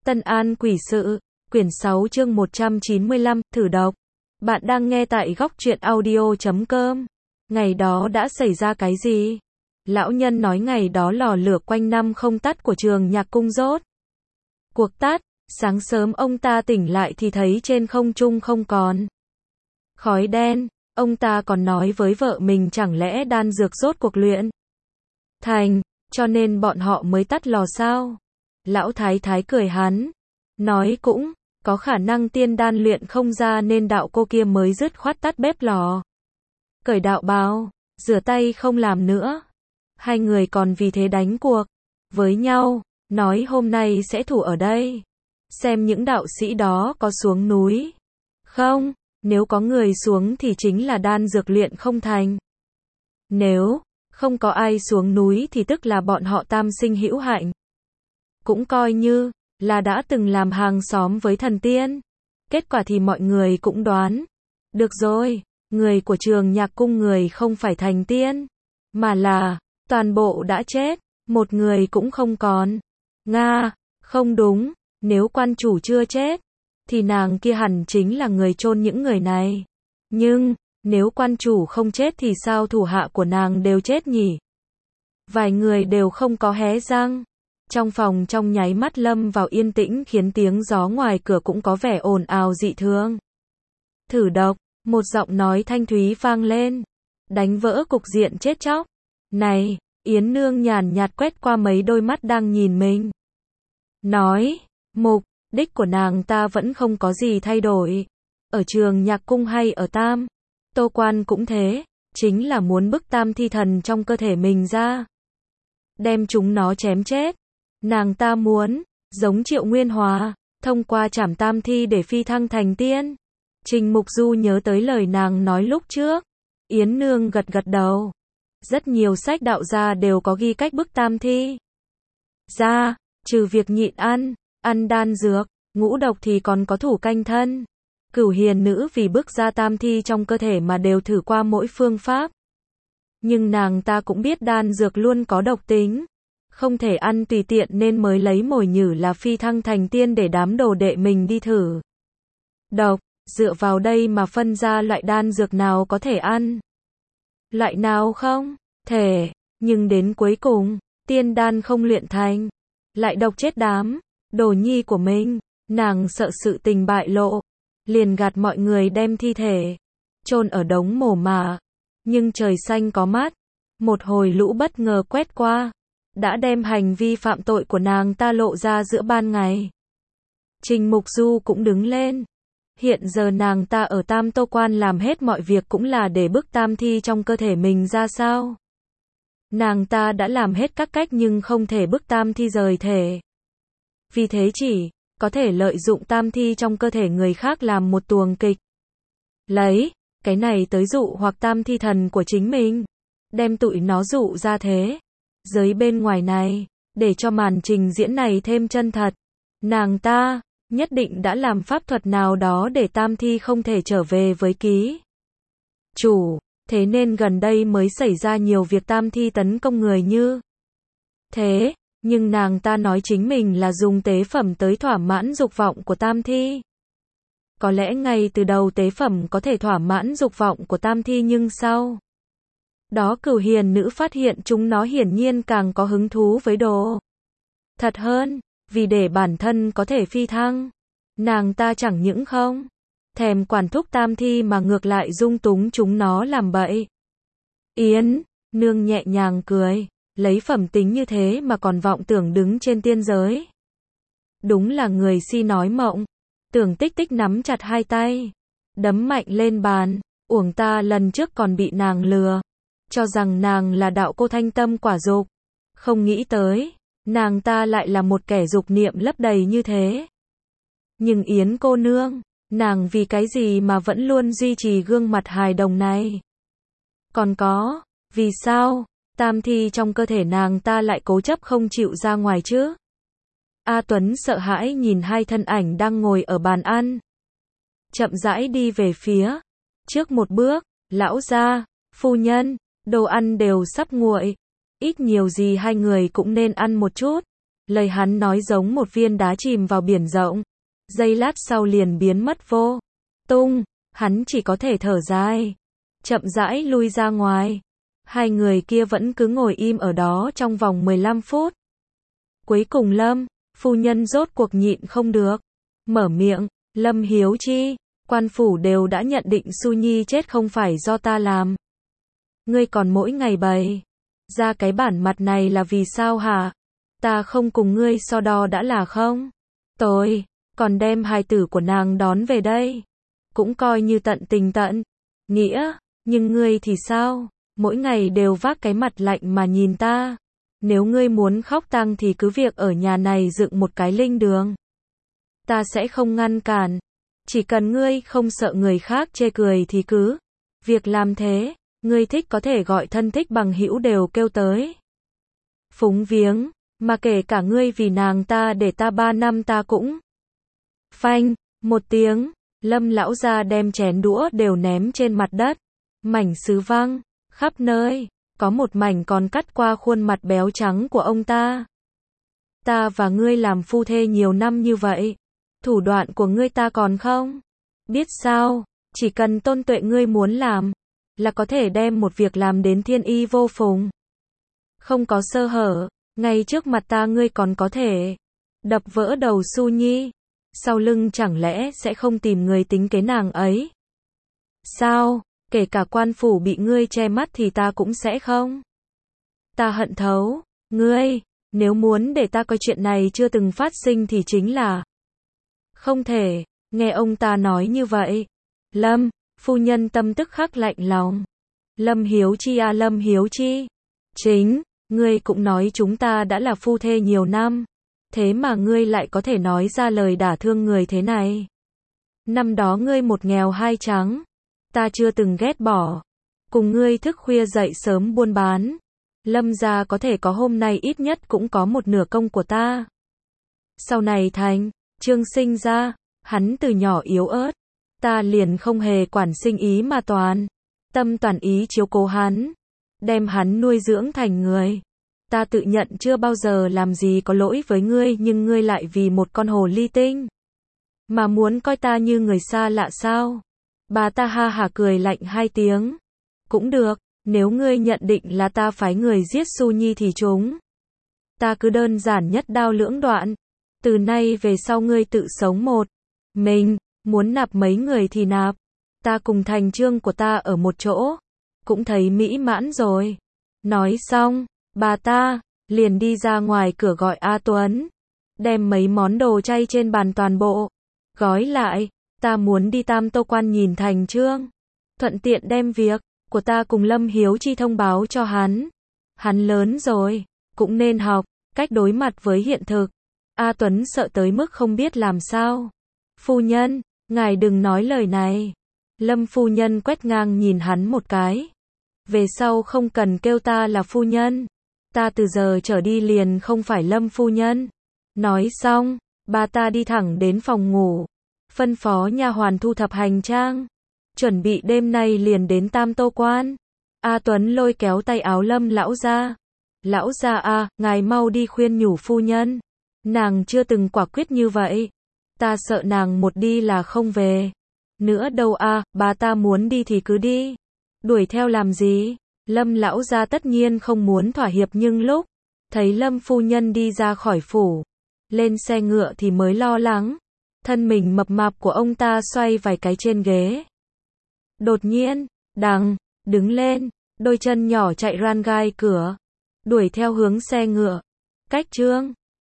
Tân An Quỷ Sự, quyển 6 chương 195, thử đọc. Bạn đang nghe tại góc truyện audio.com. Ngày đó đã xảy ra cái gì? Lão nhân nói ngày đó lò lửa quanh năm không tắt của trường nhạc cung rốt cuộc tắt. Sáng sớm ông ta tỉnh lại thì thấy trên không trung không còn khói đen. Ông ta còn nói với vợ mình chẳng lẽ đan dược rốt cuộc luyện thành, cho nên bọn họ mới tắt lò sao? Lão thái thái cười hắn, nói cũng có khả năng tiên đan luyện không ra nên đạo cô kia mới dứt khoát tắt bếp lò, cởi đạo bào, rửa tay không làm nữa. Hai người còn vì thế đánh cuộc với nhau, nói hôm nay sẽ thủ ở đây, xem những đạo sĩ đó có xuống núi không. Nếu có người xuống thì chính là đan dược luyện không thành. Nếu không có ai xuống núi thì tức là bọn họ tam sinh hữu hạnh, cũng coi như là đã từng làm hàng xóm với thần tiên. Kết quả thì mọi người cũng đoán được rồi, người của trường nhạc cung người không phải thành tiên, mà là toàn bộ đã chết, một người cũng không còn. Nga, không đúng, nếu quan chủ chưa chết thì nàng kia hẳn chính là người chôn những người này. Nhưng nếu quan chủ không chết thì sao thủ hạ của nàng đều chết nhỉ? Vài người đều không có hé răng. Trong phòng trong nháy mắt lâm vào yên tĩnh, khiến tiếng gió ngoài cửa cũng có vẻ ồn ào dị thường. Thử độc, một giọng nói thanh thúy vang lên, đánh vỡ cục diện chết chóc. Này, Yến Nương nhàn nhạt quét qua mấy đôi mắt đang nhìn mình, nói, mục đích của nàng ta vẫn không có gì thay đổi. Ở trường nhạc cung hay ở Tam Tô Quan cũng thế, chính là muốn bức tam thi thần trong cơ thể mình ra, đem chúng nó chém chết. Nàng ta muốn, giống Triệu Nguyên Hòa, thông qua trảm tam thi để phi thăng thành tiên. Trình Mục Du nhớ tới lời nàng nói lúc trước. Yến Nương gật gật đầu. Rất nhiều sách đạo gia đều có ghi cách bức tam thi ra, trừ việc nhịn ăn đan dược, ngũ độc thì còn có thủ canh thân. Cửu hiền nữ vì bức ra tam thi trong cơ thể mà đều thử qua mỗi phương pháp. Nhưng nàng ta cũng biết đan dược luôn có độc tính, không thể ăn tùy tiện nên mới lấy mồi nhử là phi thăng thành tiên để đám đồ đệ mình đi thử độc, dựa vào đây mà phân ra loại đan dược nào có thể ăn, loại nào không thể. Nhưng đến cuối cùng, tiên đan không luyện thành, lại độc chết đám đồ nhi của mình. Nàng sợ sự tình bại lộ, liền gạt mọi người đem thi thể chôn ở đống mồ mả. Nhưng trời xanh có mắt, một hồi lũ bất ngờ quét qua, đã đem hành vi phạm tội của nàng ta lộ ra giữa ban ngày. Trình Mục Du cũng đứng lên. Hiện giờ nàng ta ở Tam Tô Quan làm hết mọi việc cũng là để bức tam thi trong cơ thể mình ra sao? Nàng ta đã làm hết các cách nhưng không thể bức tam thi rời thể. Vì thế chỉ có thể lợi dụng tam thi trong cơ thể người khác làm một tuồng kịch, lấy cái này tới dụ hoặc tam thi thần của chính mình, đem tụi nó dụ ra thế giới bên ngoài này, để cho màn trình diễn này thêm chân thật. Nàng ta nhất định đã làm pháp thuật nào đó để tam thi không thể trở về với ký chủ, thế nên gần đây mới xảy ra nhiều việc tam thi tấn công người như thế. Nhưng nàng ta nói chính mình là dùng tế phẩm tới thỏa mãn dục vọng của tam thi. Có lẽ ngay từ đầu tế phẩm có thể thỏa mãn dục vọng của tam thi, nhưng sau đó cửu hiền nữ phát hiện chúng nó hiển nhiên càng có hứng thú với đồ thật hơn. Vì để bản thân có thể phi thăng, nàng ta chẳng những không thèm quản thúc tam thi mà ngược lại dung túng chúng nó làm bậy. Yến Nương nhẹ nhàng cười, lấy phẩm tính như thế mà còn vọng tưởng đứng trên tiên giới. Đúng là người si nói mộng. Tưởng Tích Tích nắm chặt hai tay, đấm mạnh lên bàn. Uổng ta lần trước còn bị nàng lừa, cho rằng nàng là đạo cô thanh tâm quả dục. Không nghĩ tới, nàng ta lại là một kẻ dục niệm lấp đầy như thế. Nhưng Yến cô nương, nàng vì cái gì mà vẫn luôn duy trì gương mặt hài đồng này? Còn có, vì sao tam thi trong cơ thể nàng ta lại cố chấp không chịu ra ngoài chứ? A Tuấn sợ hãi nhìn hai thân ảnh đang ngồi ở bàn ăn, chậm rãi đi về phía trước một bước. Lão gia, phu nhân, đồ ăn đều sắp nguội, ít nhiều gì hai người cũng nên ăn một chút. Lời hắn nói giống một viên đá chìm vào biển rộng. Giây lát sau liền biến mất vô tung, hắn chỉ có thể thở dài. Chậm rãi lui ra ngoài. Hai người kia vẫn cứ ngồi im ở đó trong vòng 15 phút. Cuối cùng Lâm phu nhân rốt cuộc nhịn không được. Mở miệng, Lâm Hiếu Chi, quan phủ đều đã nhận định Su Nhi chết không phải do ta làm. Ngươi còn mỗi ngày bày ra cái bản mặt này là vì sao hả? Ta không cùng ngươi so đo đã là không? Tôi còn đem hài tử của nàng đón về đây. Cũng coi như tận tình tận nghĩa, nhưng ngươi thì sao? Mỗi ngày đều vác cái mặt lạnh mà nhìn ta. Nếu ngươi muốn khóc tang thì cứ việc ở nhà này dựng một cái linh đường. Ta sẽ không ngăn cản. Chỉ cần ngươi không sợ người khác chê cười thì cứ việc làm thế. Ngươi thích có thể gọi thân thích bằng hữu đều kêu tới. Phúng viếng, mà kể cả ngươi vì nàng ta để ta 3 năm ta cũng. Phanh, một tiếng, Lâm lão gia đem chén đũa đều ném trên mặt đất. Mảnh sứ văng khắp nơi, có một mảnh còn cắt qua khuôn mặt béo trắng của ông ta. Ta và ngươi làm phu thê nhiều năm như vậy, thủ đoạn của ngươi ta còn không biết sao, chỉ cần Tôn Tuệ ngươi muốn làm, là có thể đem một việc làm đến thiên y vô phùng. Không có sơ hở, ngay trước mặt ta ngươi còn có thể đập vỡ đầu Su Nhi, sau lưng chẳng lẽ sẽ không tìm người tính kế nàng ấy? Sao, kể cả quan phủ bị ngươi che mắt thì ta cũng sẽ không? Ta hận thấu, ngươi, nếu muốn để ta coi chuyện này chưa từng phát sinh thì chính là không thể. Nghe ông ta nói như vậy, Lâm phu nhân tâm tức khắc lạnh lòng. Lâm Hiếu Chi à, Lâm Hiếu Chi, chính ngươi cũng nói chúng ta đã là phu thê nhiều năm, thế mà ngươi lại có thể nói ra lời đả thương người thế này. Năm đó ngươi một nghèo hai trắng, ta chưa từng ghét bỏ, cùng ngươi thức khuya dậy sớm buôn bán, Lâm gia có thể có hôm nay ít nhất cũng có một nửa công của ta. Sau này thành Trương sinh ra, hắn từ nhỏ yếu ớt, ta liền không hề quản sinh ý mà toàn tâm toàn ý chiếu cố hắn, đem hắn nuôi dưỡng thành người. Ta tự nhận chưa bao giờ làm gì có lỗi với ngươi, nhưng ngươi lại vì một con hồ ly tinh mà muốn coi ta như người xa lạ sao? Bà ta ha hả cười lạnh hai tiếng. Cũng được, nếu ngươi nhận định là ta phái người giết Su Nhi thì chúng ta cứ đơn giản nhất đao lưỡng đoạn. Từ nay về sau ngươi tự sống một mình, muốn nạp mấy người thì nạp. Ta cùng thành trương của ta ở một chỗ, cũng thấy mỹ mãn rồi. Nói xong, bà ta liền đi ra ngoài cửa gọi A Tuấn, đem mấy món đồ chay trên bàn toàn bộ gói lại. Ta muốn đi Tam Tô Quan nhìn thành trương, thuận tiện đem việc của ta cùng Lâm Hiếu Chi thông báo cho hắn. Hắn lớn rồi, cũng nên học cách đối mặt với hiện thực. A Tuấn sợ tới mức không biết làm sao. Phu nhân, ngài đừng nói lời này. Lâm phu nhân quét ngang nhìn hắn một cái. Về sau không cần kêu ta là phu nhân. Ta từ giờ trở đi liền không phải Lâm phu nhân. Nói xong, bà ta đi thẳng đến phòng ngủ, phân phó nha hoàn thu thập hành trang, chuẩn bị đêm nay liền đến Tam Tô Quan. A Tuấn lôi kéo tay áo Lâm lão gia. Lão gia à, ngài mau đi khuyên nhủ phu nhân. Nàng chưa từng quả quyết như vậy. Ta sợ nàng một đi là không về nữa đâu à, bà ta muốn đi thì cứ đi. Đuổi theo làm gì? Lâm lão gia tất nhiên không muốn thỏa hiệp, nhưng lúc thấy Lâm phu nhân đi ra khỏi phủ, lên xe ngựa thì mới lo lắng. Thân mình mập mạp của ông ta xoay vài cái trên ghế. Đột nhiên, đứng lên, đôi chân nhỏ chạy ran gai cửa, đuổi theo hướng xe ngựa. Cách Trương